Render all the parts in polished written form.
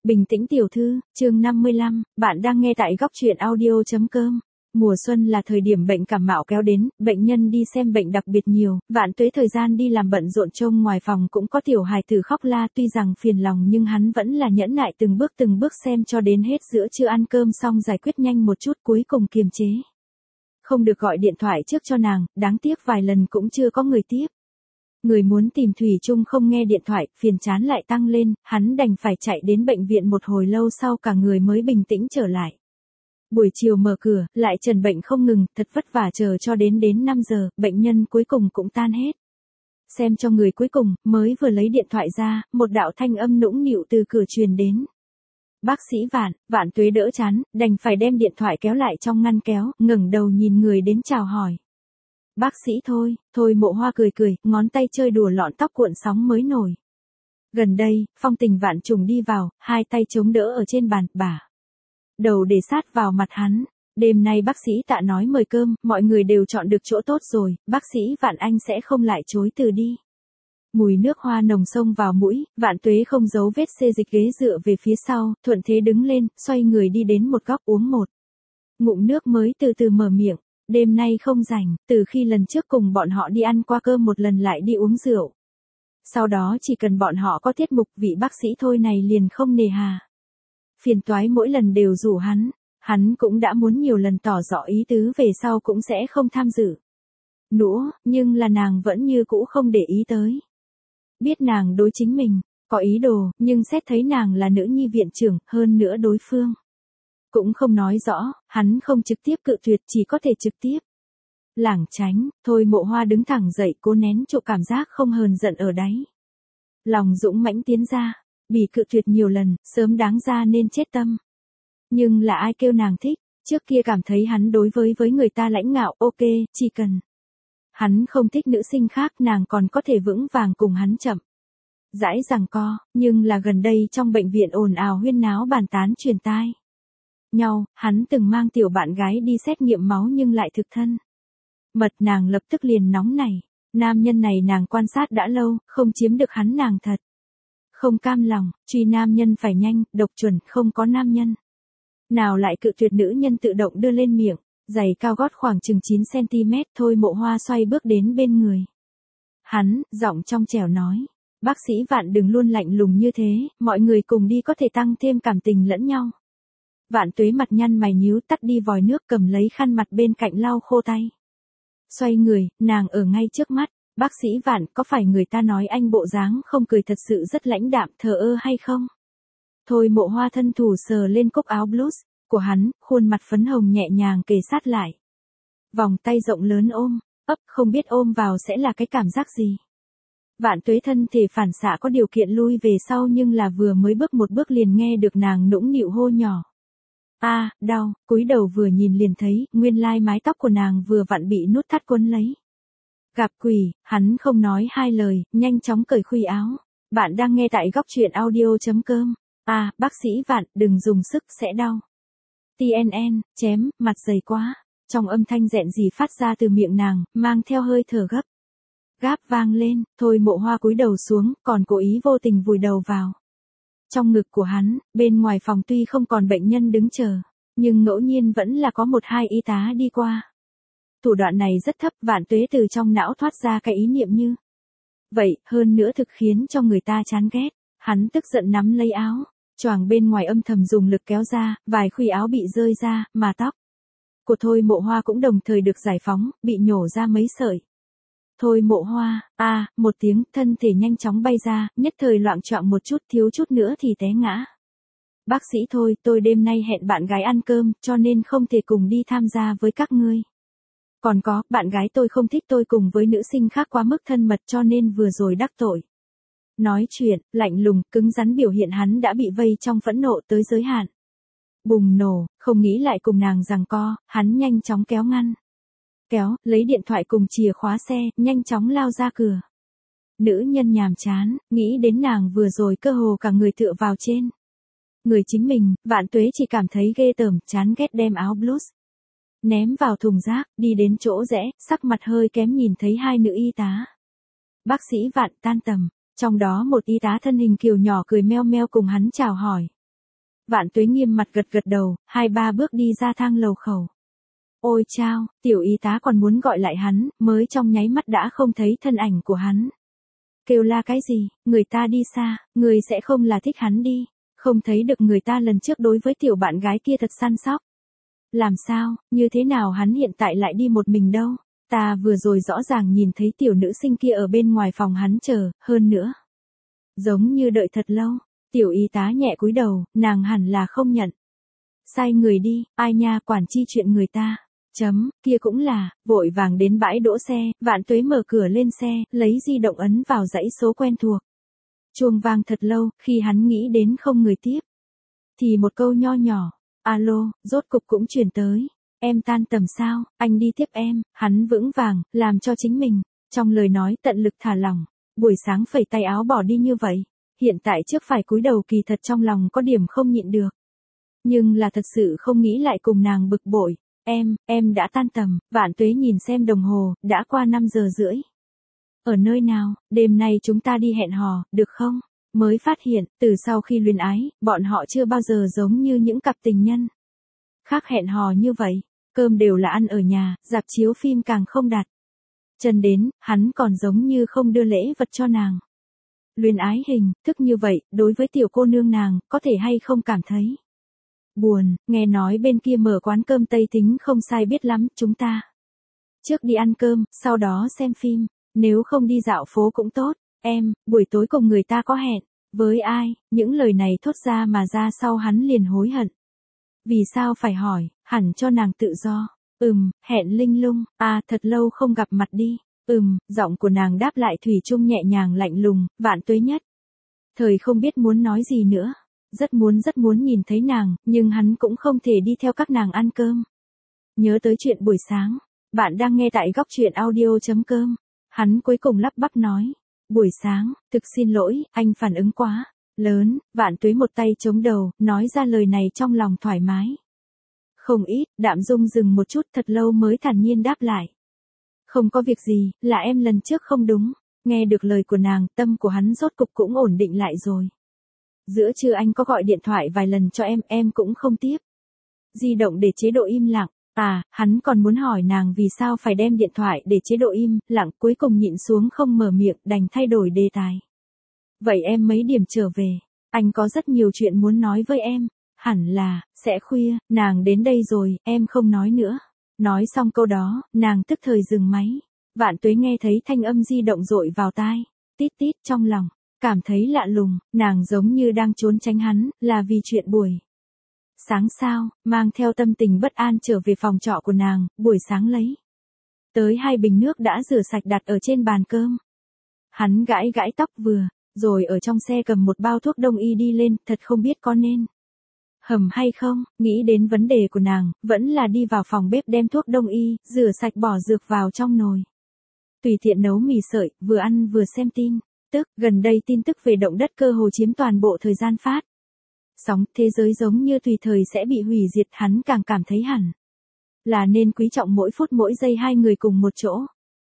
Bình tĩnh tiểu thư, chương 55, bạn đang nghe tại góc truyện audio.com. Mùa xuân là thời điểm bệnh cảm mạo kéo đến, bệnh nhân đi xem bệnh đặc biệt nhiều, Vạn Tuế thời gian đi làm bận rộn trông ngoài phòng cũng có tiểu hài tử khóc la, tuy rằng phiền lòng nhưng hắn vẫn là nhẫn nại từng bước xem cho đến hết giữa trưa ăn cơm xong giải quyết nhanh một chút cuối cùng kiềm chế. Không được gọi điện thoại trước cho nàng, đáng tiếc vài lần cũng chưa có người tiếp. Người muốn tìm Thủy Chung không nghe điện thoại, phiền chán lại tăng lên, hắn đành phải chạy đến bệnh viện một hồi lâu sau cả người mới bình tĩnh trở lại. Buổi chiều mở cửa, lại trần bệnh không ngừng, thật vất vả chờ cho đến 5 giờ, bệnh nhân cuối cùng cũng tan hết. Xem cho người cuối cùng, mới vừa lấy điện thoại ra, một đạo thanh âm nũng nịu từ cửa truyền đến. Bác sĩ Vạn Tuế đỡ chán, đành phải đem điện thoại kéo lại trong ngăn kéo, ngẩng đầu nhìn người đến chào hỏi. Bác sĩ Thôi Mộ Hoa cười, ngón tay chơi đùa lọn tóc cuộn sóng mới nổi. Gần đây, phong tình vạn trùng đi vào, hai tay chống đỡ ở trên bàn, bả đầu để sát vào mặt hắn. Đêm nay bác sĩ Tạ nói mời cơm, mọi người đều chọn được chỗ tốt rồi, bác sĩ Vạn anh sẽ không lại chối từ đi. Mùi nước hoa nồng xông vào mũi, Vạn Tuế không giấu vết xê dịch ghế dựa về phía sau, thuận thế đứng lên, xoay người đi đến một góc uống một ngụm nước mới từ từ mở miệng. Đêm nay không rảnh, từ khi lần trước cùng bọn họ đi ăn qua cơm một lần lại đi uống rượu. Sau đó chỉ cần bọn họ có tiết mục vị bác sĩ Thôi này liền không nề hà. Phiền toái mỗi lần đều rủ hắn cũng đã muốn nhiều lần tỏ rõ ý tứ về sau cũng sẽ không tham dự nữa, nhưng là nàng vẫn như cũ không để ý tới. Biết nàng đối chính mình, có ý đồ, nhưng xét thấy nàng là nữ nhi viện trưởng, hơn nữa đối phương cũng không nói rõ, hắn không trực tiếp cự tuyệt chỉ có thể trực tiếp lảng tránh. Thôi Mộ Hoa đứng thẳng dậy cố nén chỗ cảm giác không hờn giận ở đáy lòng dũng mãnh tiến ra, bị cự tuyệt nhiều lần, sớm đáng ra nên chết tâm. Nhưng là ai kêu nàng thích, trước kia cảm thấy hắn đối với người ta lãnh ngạo, ok, chỉ cần hắn không thích nữ sinh khác nàng còn có thể vững vàng cùng hắn chậm rãi giằng co, nhưng là gần đây trong bệnh viện ồn ào huyên náo bàn tán truyền tai nhau, hắn từng mang tiểu bạn gái đi xét nghiệm máu nhưng lại thực thân mật, nàng lập tức liền nóng nảy. Nam nhân này nàng quan sát đã lâu, không chiếm được hắn nàng thật không cam lòng, truy nam nhân phải nhanh, độc chuẩn, không có nam nhân nào lại cự tuyệt nữ nhân tự động đưa lên miệng. Giày cao gót khoảng chừng 9 cm. Thôi Mộ Hoa xoay bước đến bên người hắn, giọng trong trẻo nói, bác sĩ Vạn đừng luôn lạnh lùng như thế, mọi người cùng đi có thể tăng thêm cảm tình lẫn nhau. Vạn Tuế mặt nhăn mày nhíu, tắt đi vòi nước, cầm lấy khăn mặt bên cạnh lau khô tay. Xoay người, nàng ở ngay trước mắt. Bác sĩ Vạn, có phải người ta nói anh bộ dáng không cười thật sự rất lãnh đạm thờ ơ hay không? Thôi Mộ Hoa thân thủ sờ lên cúc áo blues của hắn, khuôn mặt phấn hồng nhẹ nhàng kề sát lại. Vòng tay rộng lớn ôm, không biết ôm vào sẽ là cái cảm giác gì. Vạn Tuế thân thể phản xạ có điều kiện lui về sau nhưng là vừa mới bước một bước liền nghe được nàng nũng nịu hô nhỏ. Đau, cúi đầu vừa nhìn liền thấy, nguyên lai mái tóc của nàng vừa vặn bị nút thắt quấn lấy. Gặp quỷ, hắn không nói hai lời, nhanh chóng cởi khuy áo. Bạn đang nghe tại góc truyện audio.com. Bác sĩ Vạn, đừng dùng sức sẽ đau. TNN, chém, mặt dày quá. Trong âm thanh rẹn gì phát ra từ miệng nàng, mang theo hơi thở gáp vang lên. Thôi Mộ Hoa cúi đầu xuống, còn cố ý vô tình vùi đầu vào trong ngực của hắn. Bên ngoài phòng tuy không còn bệnh nhân đứng chờ, nhưng ngẫu nhiên vẫn là có 1-2 y tá đi qua. Thủ đoạn này rất thấp, Vạn Tuế từ trong não thoát ra cái ý niệm như vậy, hơn nữa thực khiến cho người ta chán ghét. Hắn tức giận nắm lấy áo choàng bên ngoài âm thầm dùng lực kéo ra, vài khuy áo bị rơi ra, mà tóc của Thôi Mộ Hoa cũng đồng thời được giải phóng, bị nhổ ra mấy sợi. Thôi Mộ Hoa, một tiếng, thân thể nhanh chóng bay ra, nhất thời loạng choạng một chút, thiếu chút nữa thì té ngã. Bác sĩ Thôi, tôi đêm nay hẹn bạn gái ăn cơm, cho nên không thể cùng đi tham gia với các ngươi. Còn có, bạn gái tôi không thích tôi cùng với nữ sinh khác quá mức thân mật cho nên vừa rồi đắc tội. Nói chuyện, lạnh lùng, cứng rắn biểu hiện hắn đã bị vây trong phẫn nộ tới giới hạn. Bùng nổ, không nghĩ lại cùng nàng giằng co, hắn nhanh chóng kéo, lấy điện thoại cùng chìa khóa xe, nhanh chóng lao ra cửa. Nữ nhân nhàm chán, nghĩ đến nàng vừa rồi cơ hồ cả người tựa vào trên người chính mình, Vạn Tuế chỉ cảm thấy ghê tởm, chán ghét đem áo blues ném vào thùng rác, đi đến chỗ rẽ, sắc mặt hơi kém nhìn thấy hai nữ y tá. Bác sĩ Vạn tan tầm, trong đó một y tá thân hình kiều nhỏ cười meo meo cùng hắn chào hỏi. Vạn Tuế nghiêm mặt gật gật đầu, 2-3 bước đi ra thang lầu khẩu. Ôi chao, tiểu y tá còn muốn gọi lại hắn, mới trong nháy mắt đã không thấy thân ảnh của hắn. Kêu la cái gì, người ta đi xa, người sẽ không là thích hắn đi, không thấy được người ta lần trước đối với tiểu bạn gái kia thật săn sóc. Làm sao, như thế nào hắn hiện tại lại đi một mình đâu, ta vừa rồi rõ ràng nhìn thấy tiểu nữ sinh kia ở bên ngoài phòng hắn chờ, hơn nữa. Giống như đợi thật lâu, tiểu y tá nhẹ cúi đầu, nàng hẳn là không nhận. Sai người đi, ai nha quản chi chuyện người ta. Kia cũng là, vội vàng đến bãi đỗ xe, Vạn Tuế mở cửa lên xe, lấy di động ấn vào dãy số quen thuộc. Chuông vang thật lâu, khi hắn nghĩ đến không người tiếp. Thì một câu nho nhỏ, alo, rốt cục cũng truyền tới. Em tan tầm sao, anh đi tiếp em, hắn vững vàng, làm cho chính mình. Trong lời nói tận lực thả lỏng, buổi sáng phẩy tay áo bỏ đi như vậy. Hiện tại trước phải cúi đầu kỳ thật trong lòng có điểm không nhịn được. Nhưng là thật sự không nghĩ lại cùng nàng bực bội. Em đã tan tầm, Vạn Tuế nhìn xem đồng hồ, đã qua 5 giờ rưỡi. Ở nơi nào, đêm nay chúng ta đi hẹn hò, được không? Mới phát hiện, từ sau khi luyến ái, bọn họ chưa bao giờ giống như những cặp tình nhân. Khác hẹn hò như vậy, cơm đều là ăn ở nhà, rạp chiếu phim càng không đặt. Chân đến, hắn còn giống như không đưa lễ vật cho nàng. Luyến ái hình thức như vậy, đối với tiểu cô nương nàng, có thể hay không cảm thấy buồn, nghe nói bên kia mở quán cơm Tây tính không sai biết lắm, chúng ta. Trước đi ăn cơm, sau đó xem phim, nếu không đi dạo phố cũng tốt, buổi tối cùng người ta có hẹn, với ai, những lời này thốt ra mà ra sau hắn liền hối hận. Vì sao phải hỏi, hẳn cho nàng tự do, hẹn linh lung, thật lâu không gặp mặt đi, giọng của nàng đáp lại thủy chung nhẹ nhàng lạnh lùng, Vạn Tuế nhất. Thời không biết muốn nói gì nữa. Rất muốn nhìn thấy nàng, nhưng hắn cũng không thể đi theo các nàng ăn cơm. Nhớ tới chuyện buổi sáng, bạn đang nghe tại góc truyện audio.com. Hắn cuối cùng lắp bắp nói. Buổi sáng, thực xin lỗi, anh phản ứng quá lớn, Vạn Tuế một tay chống đầu, nói ra lời này trong lòng thoải mái. Không ít, Đạm Dung dừng một chút thật lâu mới thản nhiên đáp lại. Không có việc gì, là em lần trước không đúng. Nghe được lời của nàng, tâm của hắn rốt cục cũng ổn định lại rồi. Giữa trưa anh có gọi điện thoại vài lần cho em cũng không tiếp. Di động để chế độ im lặng. Hắn còn muốn hỏi nàng vì sao phải đem điện thoại để chế độ im lặng, cuối cùng nhịn xuống không mở miệng, đành thay đổi đề tài. Vậy em mấy điểm trở về, anh có rất nhiều chuyện muốn nói với em. Hẳn là, sẽ khuya, nàng đến đây rồi, em không nói nữa. Nói xong câu đó, nàng tức thời dừng máy. Vạn Tuế nghe thấy thanh âm di động dội vào tai. Tít tít trong lòng. Cảm thấy lạ lùng, nàng giống như đang trốn tránh hắn, là vì chuyện buổi sáng sao, mang theo tâm tình bất an trở về phòng trọ của nàng, buổi sáng lấy tới 2 bình nước đã rửa sạch đặt ở trên bàn cơm. Hắn gãi gãi tóc vừa, rồi ở trong xe cầm một bao thuốc đông y đi lên, thật không biết có nên hầm hay không, nghĩ đến vấn đề của nàng, vẫn là đi vào phòng bếp đem thuốc đông y, rửa sạch bỏ dược vào trong nồi. Tùy tiện nấu mì sợi, vừa ăn vừa xem tin. Gần đây tin tức về động đất cơ hồ chiếm toàn bộ thời gian phát sóng, thế giới giống như tùy thời sẽ bị hủy diệt, hắn càng cảm thấy hẳn là nên quý trọng mỗi phút mỗi giây hai người cùng một chỗ.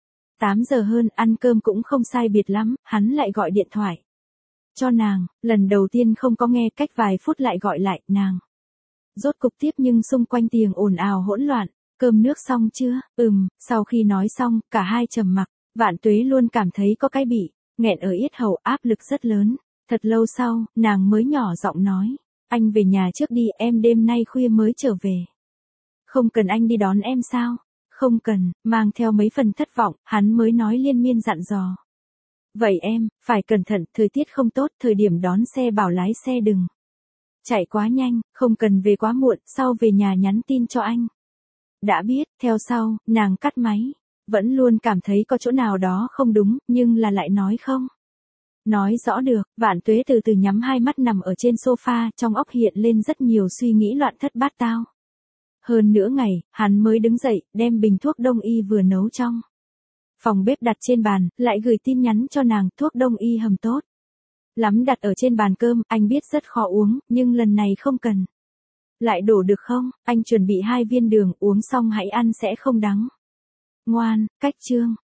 8 giờ hơn, ăn cơm cũng không sai biệt lắm, hắn lại gọi điện thoại cho nàng, lần đầu tiên không có nghe, cách vài phút lại gọi lại, nàng rốt cục tiếp nhưng xung quanh tiếng ồn ào hỗn loạn. Cơm nước xong chưa? Sau khi nói xong, cả hai trầm mặc, Vạn Tuế luôn cảm thấy có cái bị nghẹn ở yết hầu, áp lực rất lớn. Thật lâu sau, nàng mới nhỏ giọng nói, anh về nhà trước đi, em đêm nay khuya mới trở về. Không cần anh đi đón em sao? Không cần, mang theo mấy phần thất vọng, hắn mới nói liên miên dặn dò. Vậy em, phải cẩn thận, thời tiết không tốt, thời điểm đón xe bảo lái xe đừng chạy quá nhanh, không cần về quá muộn, sau về nhà nhắn tin cho anh. Đã biết, theo sau, nàng cắt máy. Vẫn luôn cảm thấy có chỗ nào đó không đúng, nhưng là lại nói không nói rõ được. Vạn Tuế từ từ nhắm hai mắt nằm ở trên sofa, trong óc hiện lên rất nhiều suy nghĩ loạn thất bát tao. Hơn nửa ngày, hắn mới đứng dậy, đem bình thuốc đông y vừa nấu trong phòng bếp đặt trên bàn, lại gửi tin nhắn cho nàng, thuốc đông y hầm tốt lắm đặt ở trên bàn cơm, anh biết rất khó uống, nhưng lần này không cần lại đổ được không, anh chuẩn bị 2 viên đường, uống xong hãy ăn sẽ không đắng. Ngoan, cách chương.